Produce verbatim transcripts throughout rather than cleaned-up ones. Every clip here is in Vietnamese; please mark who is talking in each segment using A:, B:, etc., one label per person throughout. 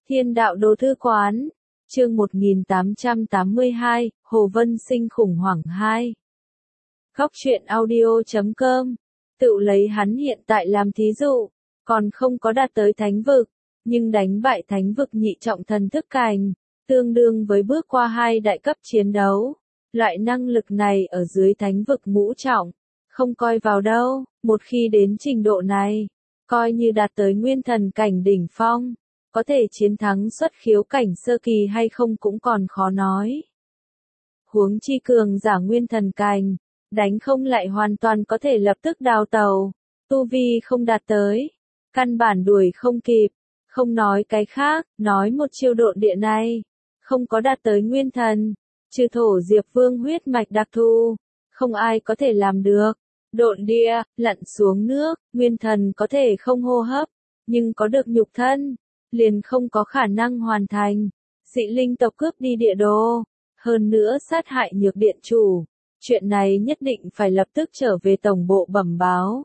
A: Thiên đạo đô thư quán, chương một nghìn tám trăm tám mươi hai, Hồ Vân Sinh khủng hoảng hai. Góc truyện audio chấm com, tự lấy hắn hiện tại làm thí dụ, còn không có đạt tới thánh vực, nhưng đánh bại thánh vực nhị trọng thần thức cảnh, tương đương với bước qua hai đại cấp chiến đấu. Loại năng lực này ở dưới thánh vực ngũ trọng, không coi vào đâu, một khi đến trình độ này, coi như đạt tới nguyên thần cảnh đỉnh phong, có thể chiến thắng xuất khiếu cảnh sơ kỳ hay không cũng còn khó nói. Huống chi cường giả nguyên thần cảnh, đánh không lại hoàn toàn có thể lập tức đào tàu, tu vi không đạt tới, căn bản đuổi không kịp, không nói cái khác, nói một chiêu độn địa này, không có đạt tới nguyên thần, trừ thổ Diệp Vương huyết mạch đặc thù, không ai có thể làm được. Độn địa, lặn xuống nước, nguyên thần có thể không hô hấp, nhưng có được nhục thân, liền không có khả năng hoàn thành. Dị linh tộc cướp đi địa đồ, hơn nữa sát hại nhược điện chủ, chuyện này nhất định phải lập tức trở về tổng bộ bẩm báo.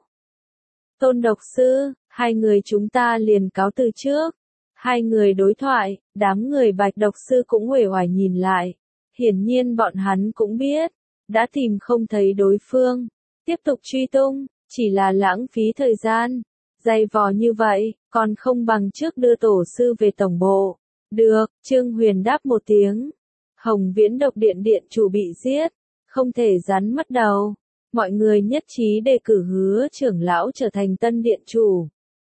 A: Tôn độc sư, hai người chúng ta liền cáo từ trước. Hai người đối thoại, đám người Bạch độc sư cũng uể oải nhìn lại. Hiển nhiên bọn hắn cũng biết, đã tìm không thấy đối phương. Tiếp tục truy tung, chỉ là lãng phí thời gian. Dày vò như vậy, còn không bằng trước đưa tổ sư về tổng bộ. Được, Trương Huyền đáp một tiếng. Hồng Viễn độc điện điện chủ bị giết, không thể rắn mất đầu. Mọi người nhất trí đề cử Hứa trưởng lão trở thành tân điện chủ.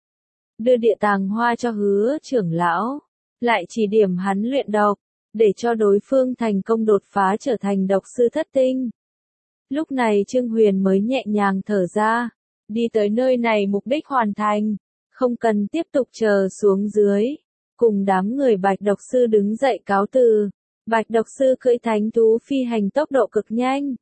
A: Đưa địa tàng hoa cho Hứa trưởng lão, lại chỉ điểm hắn luyện độc, để cho đối phương thành công đột phá trở thành độc sư thất tinh. Lúc này Trương Huyền mới nhẹ nhàng thở ra, đi tới nơi này mục đích hoàn thành, không cần tiếp tục chờ xuống dưới. Cùng đám người Bạch độc sư đứng dậy cáo từ, Bạch độc sư cưỡi thánh thú phi hành tốc độ cực nhanh.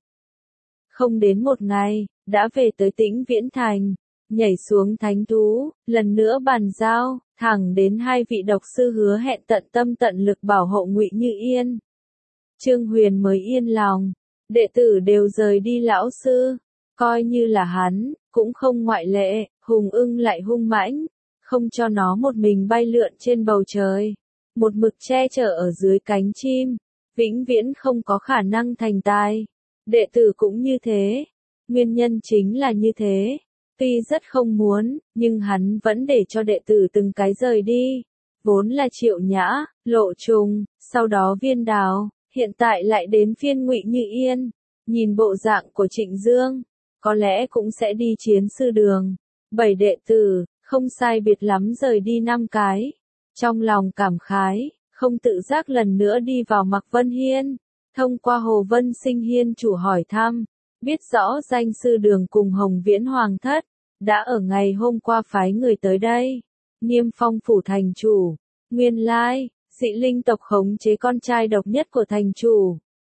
A: Không đến một ngày, đã về tới Tĩnh Viễn Thành, nhảy xuống thánh thú, lần nữa bàn giao, thẳng đến hai vị độc sư hứa hẹn tận tâm tận lực bảo hộ Ngụy Như Yên. Trương Huyền mới yên lòng. Đệ tử đều rời đi lão sư, coi như là hắn, cũng không ngoại lệ, hùng ưng lại hung mãnh, không cho nó một mình bay lượn trên bầu trời, một mực che chở ở dưới cánh chim, vĩnh viễn không có khả năng thành tài. Đệ tử cũng như thế, nguyên nhân chính là như thế, tuy rất không muốn, nhưng hắn vẫn để cho đệ tử từng cái rời đi, vốn là Triệu Nhã, Lộ Trùng, sau đó Viên Đào. Hiện tại lại đến phiên Ngụy Như Yên, nhìn bộ dạng của Trịnh Dương, có lẽ cũng sẽ đi chiến sư đường. Bảy đệ tử, không sai biệt lắm rời đi năm cái. Trong lòng cảm khái, không tự giác lần nữa đi vào Mạc Vân Hiên, thông qua Hồ Vân Sinh Hiên chủ hỏi thăm, biết rõ danh sư đường cùng Hồng Viễn Hoàng thất, đã ở ngày hôm qua phái người tới đây. Niêm Phong phủ thành chủ, nguyên lai, dị linh tộc khống chế con trai độc nhất của thành chủ.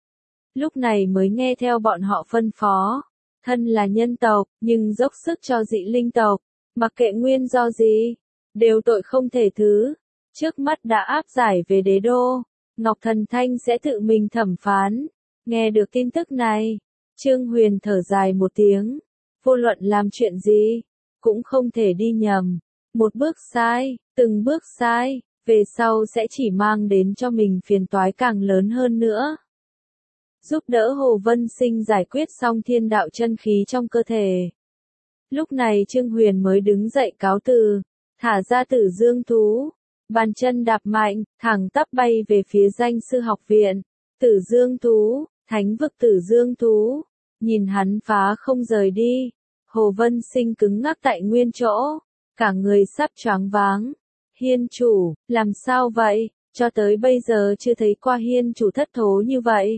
A: Lúc này mới nghe theo bọn họ phân phó, thân là nhân tộc, nhưng dốc sức cho dị linh tộc, mặc kệ nguyên do gì, đều tội không thể thứ. Trước mắt đã áp giải về đế đô, Ngọc Thần Thanh sẽ tự mình thẩm phán. Nghe được tin tức này, Trương Huyền thở dài một tiếng, vô luận làm chuyện gì, cũng không thể đi nhầm. Một bước sai, từng bước sai, về sau sẽ chỉ mang đến cho mình phiền toái càng lớn hơn nữa. Giúp đỡ Hồ Vân Sinh giải quyết xong thiên đạo chân khí trong cơ thể. Lúc này Trương Huyền mới đứng dậy cáo từ, thả ra Tử Dương thú, bàn chân đạp mạnh, thẳng tắp bay về phía danh sư học viện. Tử Dương thú, thánh vực Tử Dương thú, nhìn hắn phá không rời đi, Hồ Vân Sinh cứng ngắc tại nguyên chỗ, cả người sắp choáng váng. Hiên chủ, làm sao vậy, cho tới bây giờ chưa thấy qua hiên chủ thất thố như vậy.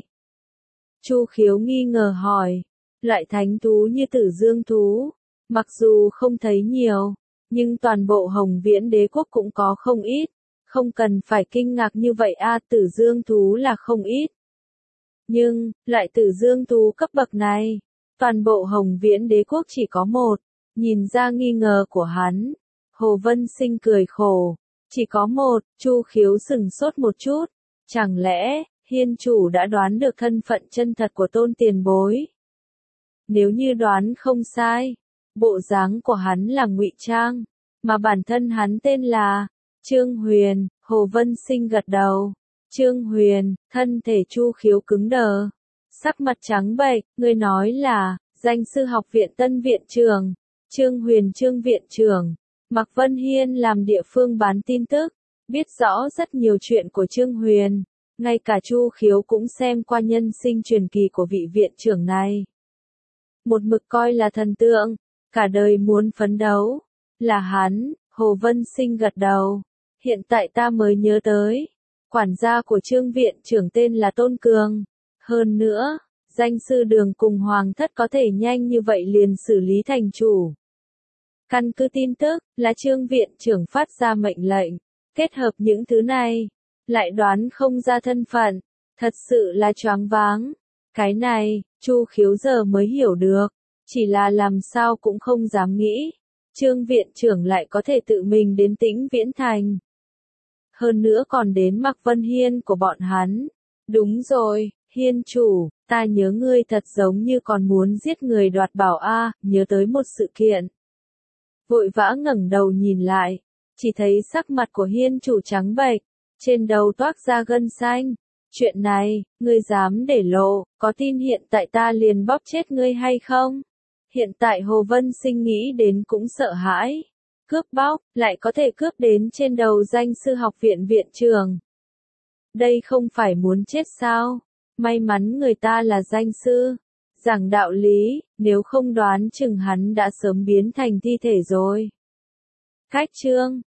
A: Chu Khiếu nghi ngờ hỏi, loại thánh thú như Tử Dương thú, mặc dù không thấy nhiều, nhưng toàn bộ Hồng Viễn đế quốc cũng có không ít, không cần phải kinh ngạc như vậy a. Tử Dương thú là không ít. Nhưng, loại Tử Dương thú cấp bậc này, toàn bộ Hồng Viễn đế quốc chỉ có một. Nhìn ra nghi ngờ của hắn, Hồ Vân Sinh cười khổ, chỉ có một. Chu Khiếu sừng sốt một chút, chẳng lẽ, hiên chủ đã đoán được thân phận chân thật của Tôn tiền bối? Nếu như đoán không sai, bộ dáng của hắn là ngụy trang, mà bản thân hắn tên là Trương Huyền, Hồ Vân Sinh gật đầu. Trương Huyền, thân thể Chu Khiếu cứng đờ. Sắc mặt trắng bệch, ngươi nói là, danh sư học viện Tân viện trưởng, Trương Huyền Trương viện trưởng. Mạc Vân Hiên làm địa phương bán tin tức, biết rõ rất nhiều chuyện của Trương Huyền, ngay cả Chu Khiếu cũng xem qua nhân sinh truyền kỳ của vị viện trưởng này. Một mực coi là thần tượng, cả đời muốn phấn đấu, là hắn. Hồ Vân Sinh gật đầu. Hiện tại ta mới nhớ tới, quản gia của Trương viện trưởng tên là Tôn Cường. Hơn nữa, danh sư Đường cùng Hoàng thất có thể nhanh như vậy liền xử lý thành chủ. Căn cứ tin tức là Trương viện trưởng phát ra mệnh lệnh, kết hợp những thứ này, lại đoán không ra thân phận, thật sự là choáng váng. Cái này, Chu Khiếu giờ mới hiểu được, chỉ là làm sao cũng không dám nghĩ, Trương viện trưởng lại có thể tự mình đến Tĩnh Viễn Thành. Hơn nữa còn đến Mạc Vân Hiên của bọn hắn. Đúng rồi, Hiên chủ, ta nhớ ngươi thật giống như còn muốn giết người đoạt bảo a, nhớ tới một sự kiện. Vội vã ngẩng đầu nhìn lại, chỉ thấy sắc mặt của Hiên chủ trắng bệch, trên đầu toát ra gân xanh. Chuyện này, ngươi dám để lộ, có tin hiện tại ta liền bóp chết ngươi hay không? Hiện tại Hồ Vân Sinh nghĩ đến cũng sợ hãi. Cướp bóc, lại có thể cướp đến trên đầu danh sư học viện viện trưởng. Đây không phải muốn chết sao? May mắn người ta là danh sư. Giảng đạo lý, nếu không đoán chừng hắn đã sớm biến thành thi thể rồi. Cách chương